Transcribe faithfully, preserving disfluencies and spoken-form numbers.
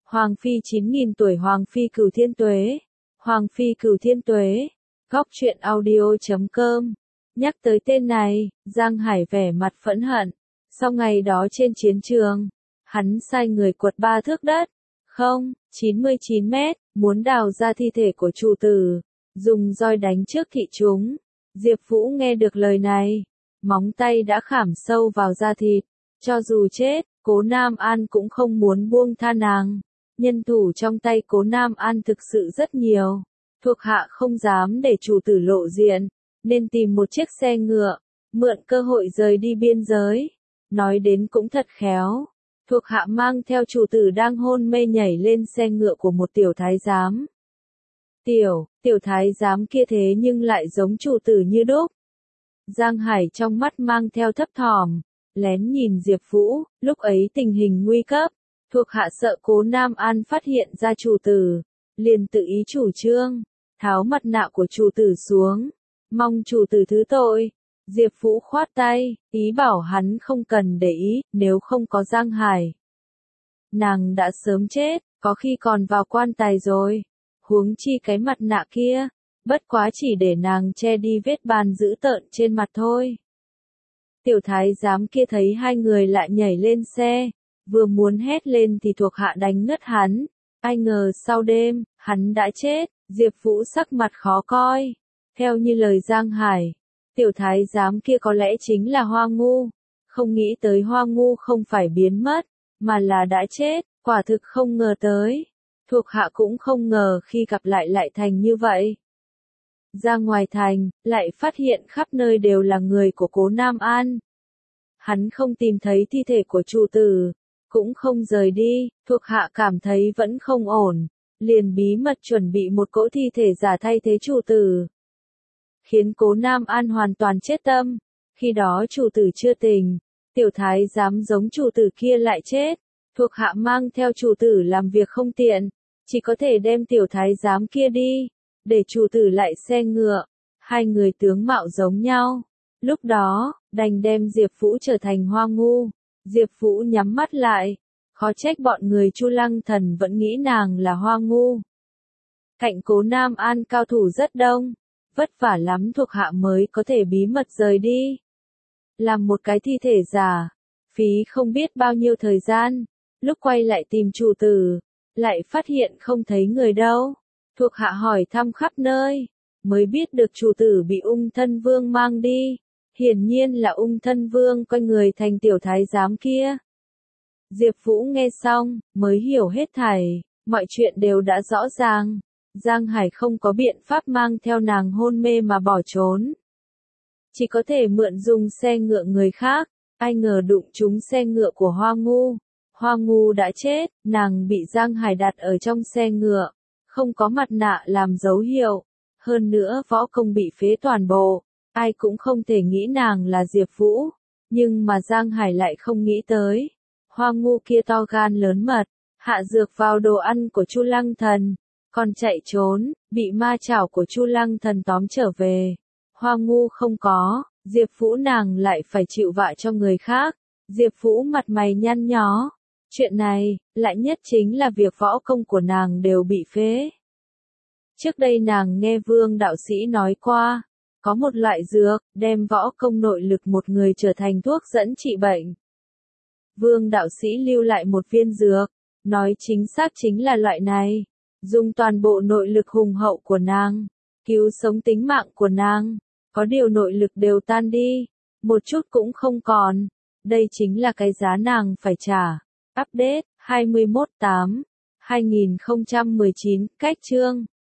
Hoàng phi chín nghìn tuổi Hoàng phi cửu thiên tuế. Hoàng phi cửu thiên tuế. Góc truyện audio chấm com. Nhắc tới tên này, Giang Hải vẻ mặt phẫn hận. Sau ngày đó trên chiến trường, hắn sai người quật ba thước đất, không, chín mươi chín mét, muốn đào ra thi thể của chủ tử, dùng roi đánh trước thị chúng. Diệp Vũ nghe được lời này, móng tay đã khảm sâu vào da thịt, cho dù chết, Cố Nam An cũng không muốn buông tha nàng. Nhân thủ trong tay Cố Nam An thực sự rất nhiều, thuộc hạ không dám để chủ tử lộ diện, nên tìm một chiếc xe ngựa, mượn cơ hội rời đi biên giới. Nói đến cũng thật khéo, thuộc hạ mang theo chủ tử đang hôn mê nhảy lên xe ngựa của một tiểu thái giám. Tiểu, tiểu thái giám kia thế nhưng lại giống chủ tử như đúc. Giang Hải trong mắt mang theo thấp thỏm, lén nhìn Diệp Vũ, lúc ấy tình hình nguy cấp, thuộc hạ sợ Cố Nam An phát hiện ra chủ tử, liền tự ý chủ trương, tháo mặt nạ của chủ tử xuống, mong chủ tử thứ tội. Diệp Vũ khoát tay, ý bảo hắn không cần để ý, nếu không có Giang Hải, nàng đã sớm chết, có khi còn vào quan tài rồi. Huống chi cái mặt nạ kia, bất quá chỉ để nàng che đi vết bàn dữ tợn trên mặt thôi. Tiểu thái giám kia thấy hai người lại nhảy lên xe, vừa muốn hét lên thì thuộc hạ đánh ngất hắn. Ai ngờ sau đêm, hắn đã chết. Diệp Vũ sắc mặt khó coi. Theo như lời Giang Hải, tiểu thái giám kia có lẽ chính là Hoa Ngu. Không nghĩ tới Hoa Ngu không phải biến mất, mà là đã chết, quả thực không ngờ tới. Thuộc hạ cũng không ngờ khi gặp lại lại thành như vậy. Ra ngoài thành, lại phát hiện khắp nơi đều là người của Cố Nam An. Hắn không tìm thấy thi thể của chủ tử, cũng không rời đi, thuộc hạ cảm thấy vẫn không ổn, liền bí mật chuẩn bị một cỗ thi thể giả thay thế chủ tử. Khiến Cố Nam An hoàn toàn chết tâm, khi đó chủ tử chưa tỉnh, tiểu thái giám giống chủ tử kia lại chết, thuộc hạ mang theo chủ tử làm việc không tiện, chỉ có thể đem tiểu thái giám kia đi, để chủ tử lại xe ngựa, hai người tướng mạo giống nhau. Lúc đó, đành đem Diệp Vũ trở thành Hoa Ngu. Diệp Vũ nhắm mắt lại, khó trách bọn người Chu Lăng Thần vẫn nghĩ nàng là Hoa Ngu. Cạnh Cố Nam An cao thủ rất đông, vất vả lắm thuộc hạ mới có thể bí mật rời đi. Làm một cái thi thể giả, phí không biết bao nhiêu thời gian, lúc quay lại tìm chủ tử, lại phát hiện không thấy người đâu. Thuộc hạ hỏi thăm khắp nơi, mới biết được chủ tử bị Ung Thân Vương mang đi. Hiển nhiên là Ung Thân Vương coi người thành tiểu thái giám kia. Diệp Vũ nghe xong, mới hiểu hết thảy, mọi chuyện đều đã rõ ràng. Giang Hải không có biện pháp mang theo nàng hôn mê mà bỏ trốn. Chỉ có thể mượn dùng xe ngựa người khác, ai ngờ đụng trúng xe ngựa của Hoa Ngu. Hoa Ngu đã chết, nàng bị Giang Hải đặt ở trong xe ngựa, không có mặt nạ làm dấu hiệu. Hơn nữa võ công bị phế toàn bộ, ai cũng không thể nghĩ nàng là Diệp Vũ. Nhưng mà Giang Hải lại không nghĩ tới. Hoa Ngu kia to gan lớn mật, hạ dược vào đồ ăn của Chu Lăng Thần, còn chạy trốn, bị ma chảo của Chu Lăng Thần tóm trở về. Hoa Ngu không có, Diệp Vũ nàng lại phải chịu vạ cho người khác. Diệp Vũ mặt mày nhăn nhó. Chuyện này, lại nhất chính là việc võ công của nàng đều bị phế. Trước đây nàng nghe Vương đạo sĩ nói qua, có một loại dược, đem võ công nội lực một người trở thành thuốc dẫn trị bệnh. Vương đạo sĩ lưu lại một viên dược, nói chính xác chính là loại này, dùng toàn bộ nội lực hùng hậu của nàng, cứu sống tính mạng của nàng, có điều nội lực đều tan đi, một chút cũng không còn, đây chính là cái giá nàng phải trả. Update hai mươi mốt tháng tám hai nghìn không trăm mười chín, cách chương